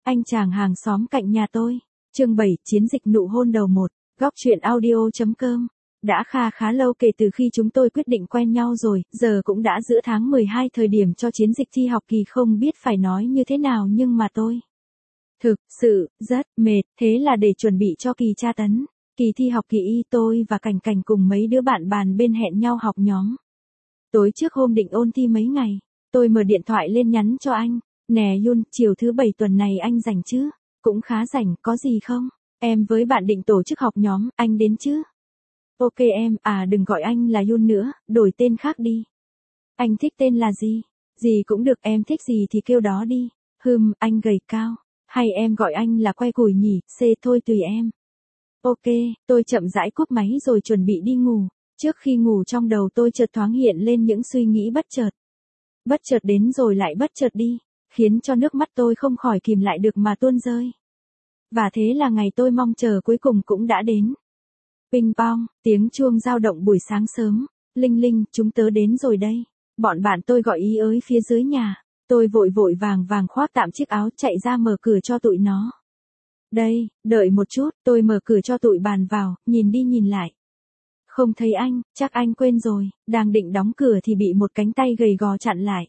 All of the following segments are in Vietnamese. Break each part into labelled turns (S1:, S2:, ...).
S1: Anh chàng hàng xóm cạnh nhà tôi. Chương 7, chiến dịch nụ hôn đầu 1. Góc truyện audio.com. Đã khá lâu kể từ khi chúng tôi quyết định quen nhau rồi, giờ cũng đã giữa tháng 12 thời điểm cho chiến dịch thi học kỳ, không biết phải nói như thế nào nhưng mà tôi thực sự rất mệt, thế là để chuẩn bị cho kỳ tra tấn, kỳ thi học kỳ y, tôi và Cảnh Cảnh cùng mấy đứa bạn bàn bên hẹn nhau học nhóm. Tối trước hôm định ôn thi mấy ngày, tôi mở điện thoại lên nhắn cho anh. Nè Yun, chiều thứ 7 tuần này anh rảnh chứ? Cũng khá rảnh, có gì không? Em với bạn định tổ chức học nhóm, anh đến chứ? Ok em, đừng gọi anh là Yun nữa, đổi tên khác đi. Anh thích tên là gì? Gì cũng được, em thích gì thì kêu đó đi. Anh gầy cao. Hay em gọi anh là Que Củi nhỉ? Thôi tùy em. Ok, tôi chậm rãi cúp máy rồi chuẩn bị đi ngủ. Trước khi ngủ trong đầu tôi chợt thoáng hiện lên những suy nghĩ bất chợt. Bất chợt đến rồi lại bất chợt đi, khiến cho nước mắt tôi không khỏi kìm lại được mà tuôn rơi. Và thế là ngày tôi mong chờ cuối cùng cũng đã đến. Ping pong, tiếng chuông dao động buổi sáng sớm. Linh Linh, chúng tớ đến rồi đây. Bọn bạn tôi gọi ý ới phía dưới nhà. Tôi vội vàng khoác tạm chiếc áo chạy ra mở cửa cho tụi nó. Đây, đợi một chút, tôi mở cửa cho tụi bàn vào, nhìn đi nhìn lại. Không thấy anh, chắc anh quên rồi, đang định đóng cửa thì bị một cánh tay gầy gò chặn lại.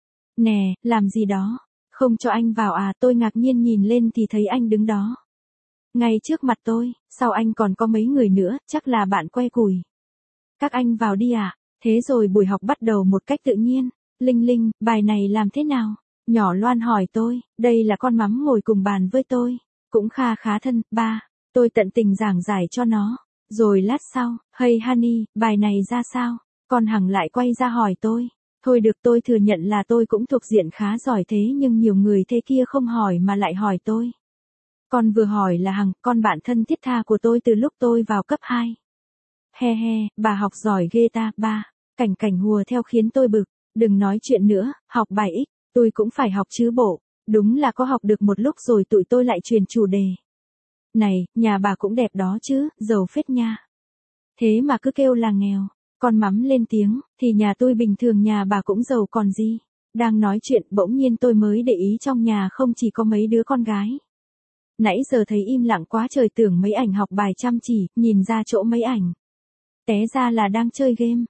S1: Nè, làm gì đó? Không cho anh vào à? Tôi ngạc nhiên nhìn lên thì thấy anh đứng đó. Ngay trước mặt tôi, sau anh còn có mấy người nữa, chắc là bạn Que Củi. Các anh vào đi ạ. Thế rồi buổi học bắt đầu một cách tự nhiên. Linh Linh, bài này làm thế nào? Nhỏ Loan hỏi tôi, đây là con Mắm ngồi cùng bàn với tôi. Cũng khá thân, ba. Tôi tận tình giảng giải cho nó. Rồi lát sau, hey honey, bài này ra sao? Con Hằng lại quay ra hỏi tôi. Thôi được, tôi thừa nhận là tôi cũng thuộc diện khá giỏi thế nhưng nhiều người thế kia không hỏi mà lại hỏi tôi. Con vừa hỏi là Hằng, con bạn thân thiết tha của tôi từ lúc tôi vào cấp 2. He, bà học giỏi ghê ta, ba. Cảnh hùa theo khiến tôi bực. Đừng nói chuyện nữa, học bài X, tôi cũng phải học chứ bộ. Đúng là có học được một lúc rồi tụi tôi lại truyền chủ đề. Này, nhà bà cũng đẹp đó chứ, giàu phết nha. Thế mà cứ kêu là nghèo. Con Mắm lên tiếng, thì nhà tôi bình thường, nhà bà cũng giàu còn gì. Đang nói chuyện bỗng nhiên tôi mới để ý trong nhà không chỉ có mấy đứa con gái. Nãy giờ thấy im lặng quá trời, tưởng mấy ảnh học bài chăm chỉ, nhìn ra chỗ mấy ảnh. Té ra là đang chơi game.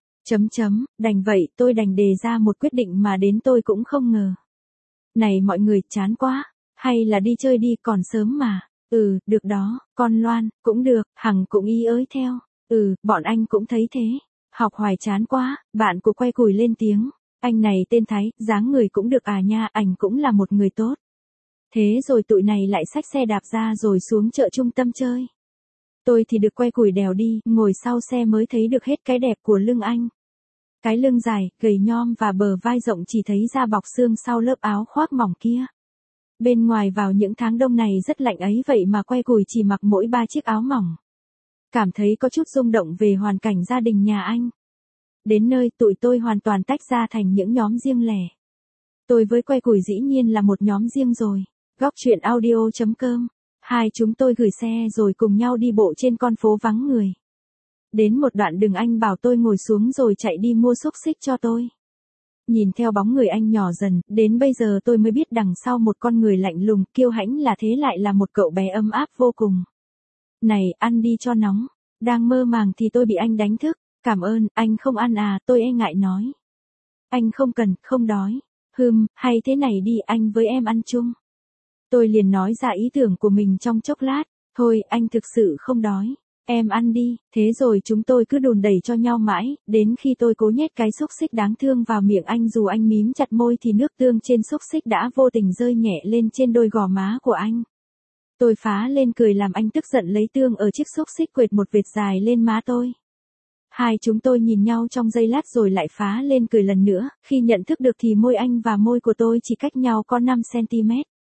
S1: Đành vậy, tôi đành đề ra một quyết định mà đến tôi cũng không ngờ. Này mọi người, chán quá. Hay là đi chơi đi, còn sớm mà. Được đó, con Loan, cũng được, Hằng cũng ý ới theo. Bọn anh cũng thấy thế. Học hoài chán quá, bạn của Que Củi lên tiếng. Anh này tên Thái, dáng người cũng được à nha, ảnh cũng là một người tốt. Thế rồi tụi này lại xách xe đạp ra rồi xuống chợ trung tâm chơi. Tôi thì được Que Củi đèo đi, ngồi sau xe mới thấy được hết cái đẹp của lưng anh. Cái lưng dài, gầy nhom và bờ vai rộng chỉ thấy da bọc xương sau lớp áo khoác mỏng kia. Bên ngoài vào những tháng đông này rất lạnh ấy vậy mà Que Củi chỉ mặc mỗi 3 chiếc áo mỏng. Cảm thấy có chút rung động về hoàn cảnh gia đình nhà anh. Đến nơi tụi tôi hoàn toàn tách ra thành những nhóm riêng lẻ. Tôi với Que Củi dĩ nhiên là một nhóm riêng rồi. Góc truyện audio.com. Hai chúng tôi gửi xe rồi cùng nhau đi bộ trên con phố vắng người. Đến một đoạn đường anh bảo tôi ngồi xuống rồi chạy đi mua xúc xích cho tôi. Nhìn theo bóng người anh nhỏ dần, đến bây giờ tôi mới biết đằng sau một con người lạnh lùng, kiêu hãnh là thế lại là một cậu bé ấm áp vô cùng. Này, ăn đi cho nóng. Đang mơ màng thì tôi bị anh đánh thức. Cảm ơn, anh không ăn à, tôi e ngại nói. Anh không cần, không đói. Hay thế này đi, anh với em ăn chung. Tôi liền nói ra ý tưởng của mình trong chốc lát. Thôi, anh thực sự không đói. Em ăn đi. Thế rồi chúng tôi cứ đùn đẩy cho nhau mãi, đến khi tôi cố nhét cái xúc xích đáng thương vào miệng anh, dù anh mím chặt môi thì nước tương trên xúc xích đã vô tình rơi nhẹ lên trên đôi gò má của anh. Tôi phá lên cười làm anh tức giận lấy tương ở chiếc xúc xích quệt một vệt dài lên má tôi. Hai chúng tôi nhìn nhau trong giây lát rồi lại phá lên cười lần nữa, khi nhận thức được thì môi anh và môi của tôi chỉ cách nhau có 5 cm.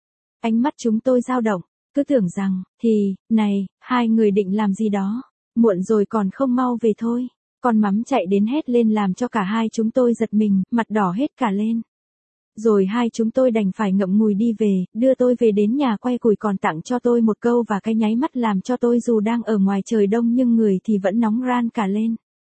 S1: Ánh mắt chúng tôi dao động, cứ tưởng rằng, này, hai người định làm gì đó, muộn rồi còn không mau về thôi. Con Mắm chạy đến hét lên làm cho cả hai chúng tôi giật mình, mặt đỏ hết cả lên. Rồi hai chúng tôi đành phải ngậm ngùi đi về, đưa tôi về đến nhà. Que Củi còn tặng cho tôi một câu và cái nháy mắt làm cho tôi dù đang ở ngoài trời đông nhưng người thì vẫn nóng ran cả lên.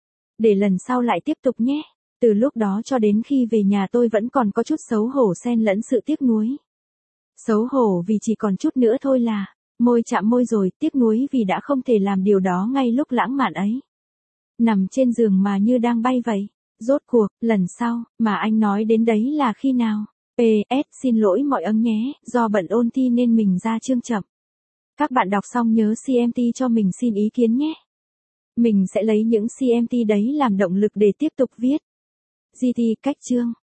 S1: Để lần sau lại tiếp tục nhé. Từ lúc đó cho đến khi về nhà tôi vẫn còn có chút xấu hổ xen lẫn sự tiếc nuối. Xấu hổ vì chỉ còn chút nữa thôi là, môi chạm môi rồi, tiếc nuối vì đã không thể làm điều đó ngay lúc lãng mạn ấy. Nằm trên giường mà như đang bay vậy. Rốt cuộc, lần sau, mà anh nói đến đấy là khi nào? PS, xin lỗi mọi ân nhé, do bận ôn thi nên mình ra chương chậm. Các bạn đọc xong nhớ CMT cho mình xin ý kiến nhé. Mình sẽ lấy những CMT đấy làm động lực để tiếp tục viết. GT cách chương.